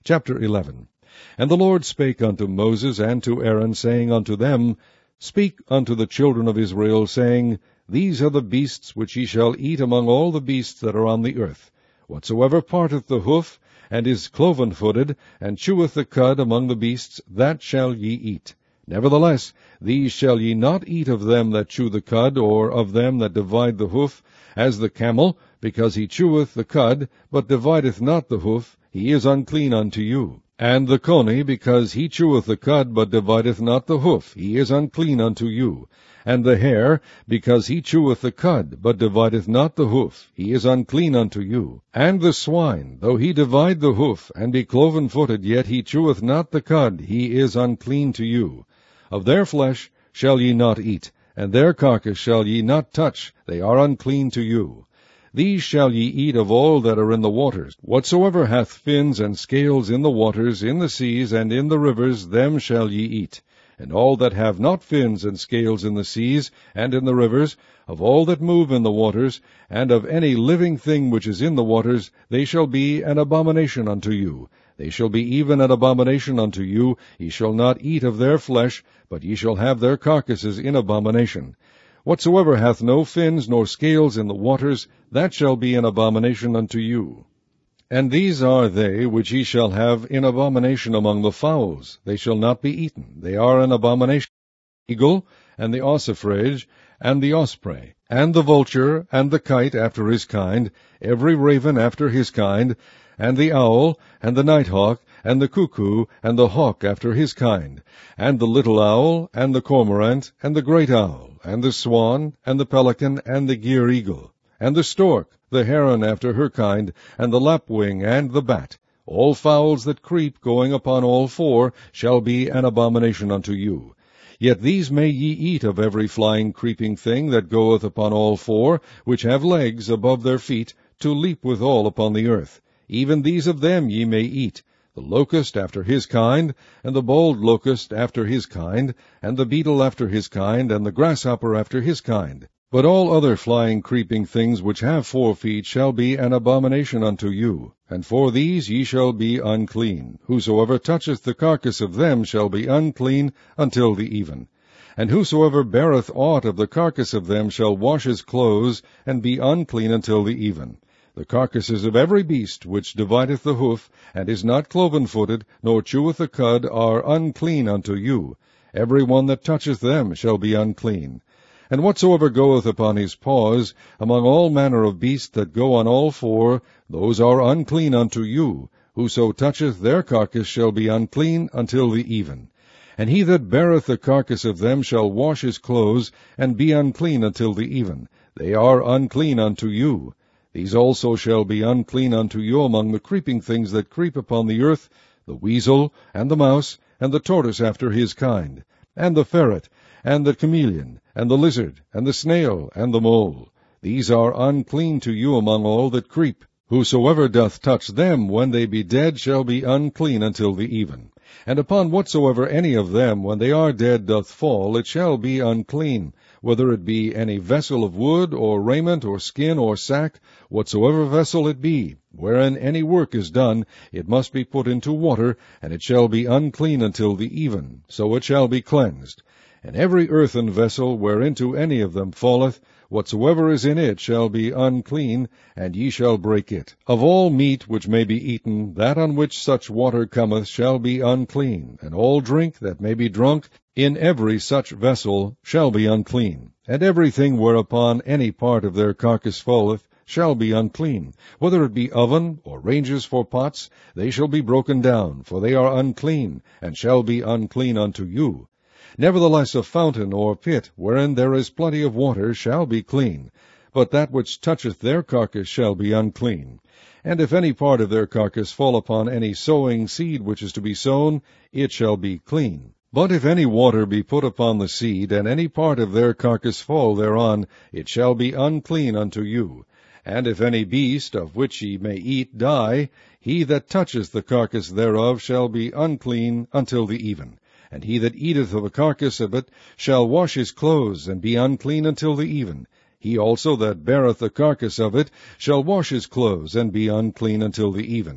Chapter 11. And the Lord spake unto Moses and to Aaron, saying unto them, Speak unto the children of Israel, saying, These are the beasts which ye shall eat among all the beasts that are on the earth. Whatsoever parteth the hoof, and is cloven-footed, and cheweth the cud among the beasts, that shall ye eat. Nevertheless, these shall ye not eat of them that chew the cud, or of them that divide the hoof, as the camel, because he cheweth the cud, but divideth not the hoof, he is unclean unto you. And the coney, because he cheweth the cud, but divideth not the hoof, he is unclean unto you. And the hare, because he cheweth the cud, but divideth not the hoof, he is unclean unto you. And the swine, though he divide the hoof, and be cloven-footed, yet he cheweth not the cud, he is unclean to you. Of their flesh shall ye not eat, and their carcass shall ye not touch, they are unclean to you. These shall ye eat of all that are in the waters. Whatsoever hath fins and scales in the waters, in the seas, and in the rivers, them shall ye eat. And all that have not fins and scales in the seas, and in the rivers, of all that move in the waters, and of any living thing which is in the waters, they shall be an abomination unto you. They shall be even an abomination unto you. Ye shall not eat of their flesh, but ye shall have their carcasses in abomination. Whatsoever hath no fins nor scales in the waters, that shall be an abomination unto you. And these are they which ye shall have in abomination among the fowls. They shall not be eaten. They are an abomination. The eagle, and the ossifrage, and the osprey, and the vulture, and the kite after his kind, every raven after his kind, and the owl, and the nighthawk, and the cuckoo, and the hawk after his kind, and the little owl, and the cormorant, and the great owl, and the swan, and the pelican, and the gier eagle, and the stork, the heron after her kind, and the lapwing, and the bat. All fowls that creep, going upon all four, shall be an abomination unto you. Yet these may ye eat of every flying creeping thing that goeth upon all four, which have legs above their feet, to leap withal upon the earth. Even these of them ye may eat, the locust after his kind, and the bold locust after his kind, and the beetle after his kind, and the grasshopper after his kind. But all other flying creeping things which have 4 feet shall be an abomination unto you, and for these ye shall be unclean. Whosoever toucheth the carcass of them shall be unclean until the even. And whosoever beareth aught of the carcass of them shall wash his clothes, and be unclean until the even. The carcasses of every beast which divideth the hoof, and is not cloven-footed, nor cheweth the cud, are unclean unto you. Every one that toucheth them shall be unclean. And whatsoever goeth upon his paws, among all manner of beasts that go on all four, those are unclean unto you. Whoso toucheth their carcass shall be unclean until the even. And he that beareth the carcass of them shall wash his clothes, and be unclean until the even. They are unclean unto you. These also shall be unclean unto you among the creeping things that creep upon the earth, the weasel, and the mouse, and the tortoise after his kind, and the ferret, and the chameleon, and the lizard, and the snail, and the mole. These are unclean to you among all that creep. Whosoever doth touch them when they be dead shall be unclean until the even. And upon whatsoever any of them when they are dead doth fall, it shall be unclean, whether it be any vessel of wood, or raiment, or skin, or sack, whatsoever vessel it be, wherein any work is done, it must be put into water, and it shall be unclean until the even, so it shall be cleansed. And every earthen vessel whereinto any of them falleth, whatsoever is in it shall be unclean, and ye shall break it. Of all meat which may be eaten, that on which such water cometh shall be unclean, and all drink that may be drunk in every such vessel shall be unclean. And everything whereupon any part of their carcass falleth shall be unclean, whether it be oven, or ranges for pots, they shall be broken down, for they are unclean, and shall be unclean unto you. Nevertheless a fountain or pit, wherein there is plenty of water, shall be clean, but that which toucheth their carcass shall be unclean. And if any part of their carcass fall upon any sowing seed which is to be sown, it shall be clean. But if any water be put upon the seed, and any part of their carcass fall thereon, it shall be unclean unto you. And if any beast, of which ye may eat, die, he that toucheth the carcass thereof shall be unclean until the even. And he that eateth of the carcass of it shall wash his clothes, and be unclean until the even. He also that beareth the carcass of it shall wash his clothes, and be unclean until the even.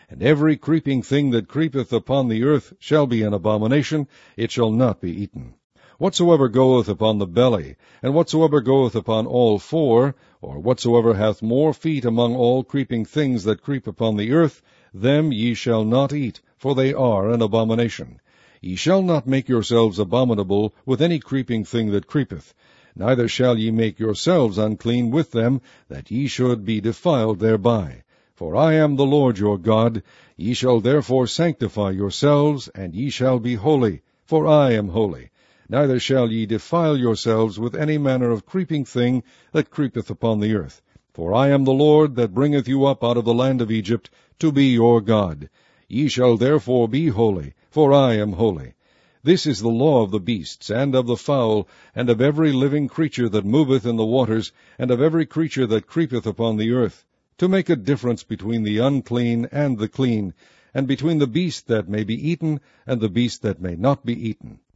And every creeping thing that creepeth upon the earth shall be an abomination, it shall not be eaten. Whatsoever goeth upon the belly, and whatsoever goeth upon all four, or whatsoever hath more feet among all creeping things that creep upon the earth, them ye shall not eat, for they are an abomination. Ye shall not make yourselves abominable with any creeping thing that creepeth, neither shall ye make yourselves unclean with them, that ye should be defiled thereby. For I am the Lord your God. Ye shall therefore sanctify yourselves, and ye shall be holy, for I am holy. Neither shall ye defile yourselves with any manner of creeping thing that creepeth upon the earth. For I am the Lord that bringeth you up out of the land of Egypt, to be your God. Ye shall therefore be holy, for I am holy. This is the law of the beasts, and of the fowl, and of every living creature that moveth in the waters, and of every creature that creepeth upon the earth, to make a difference between the unclean and the clean, and between the beast that may be eaten and the beast that may not be eaten.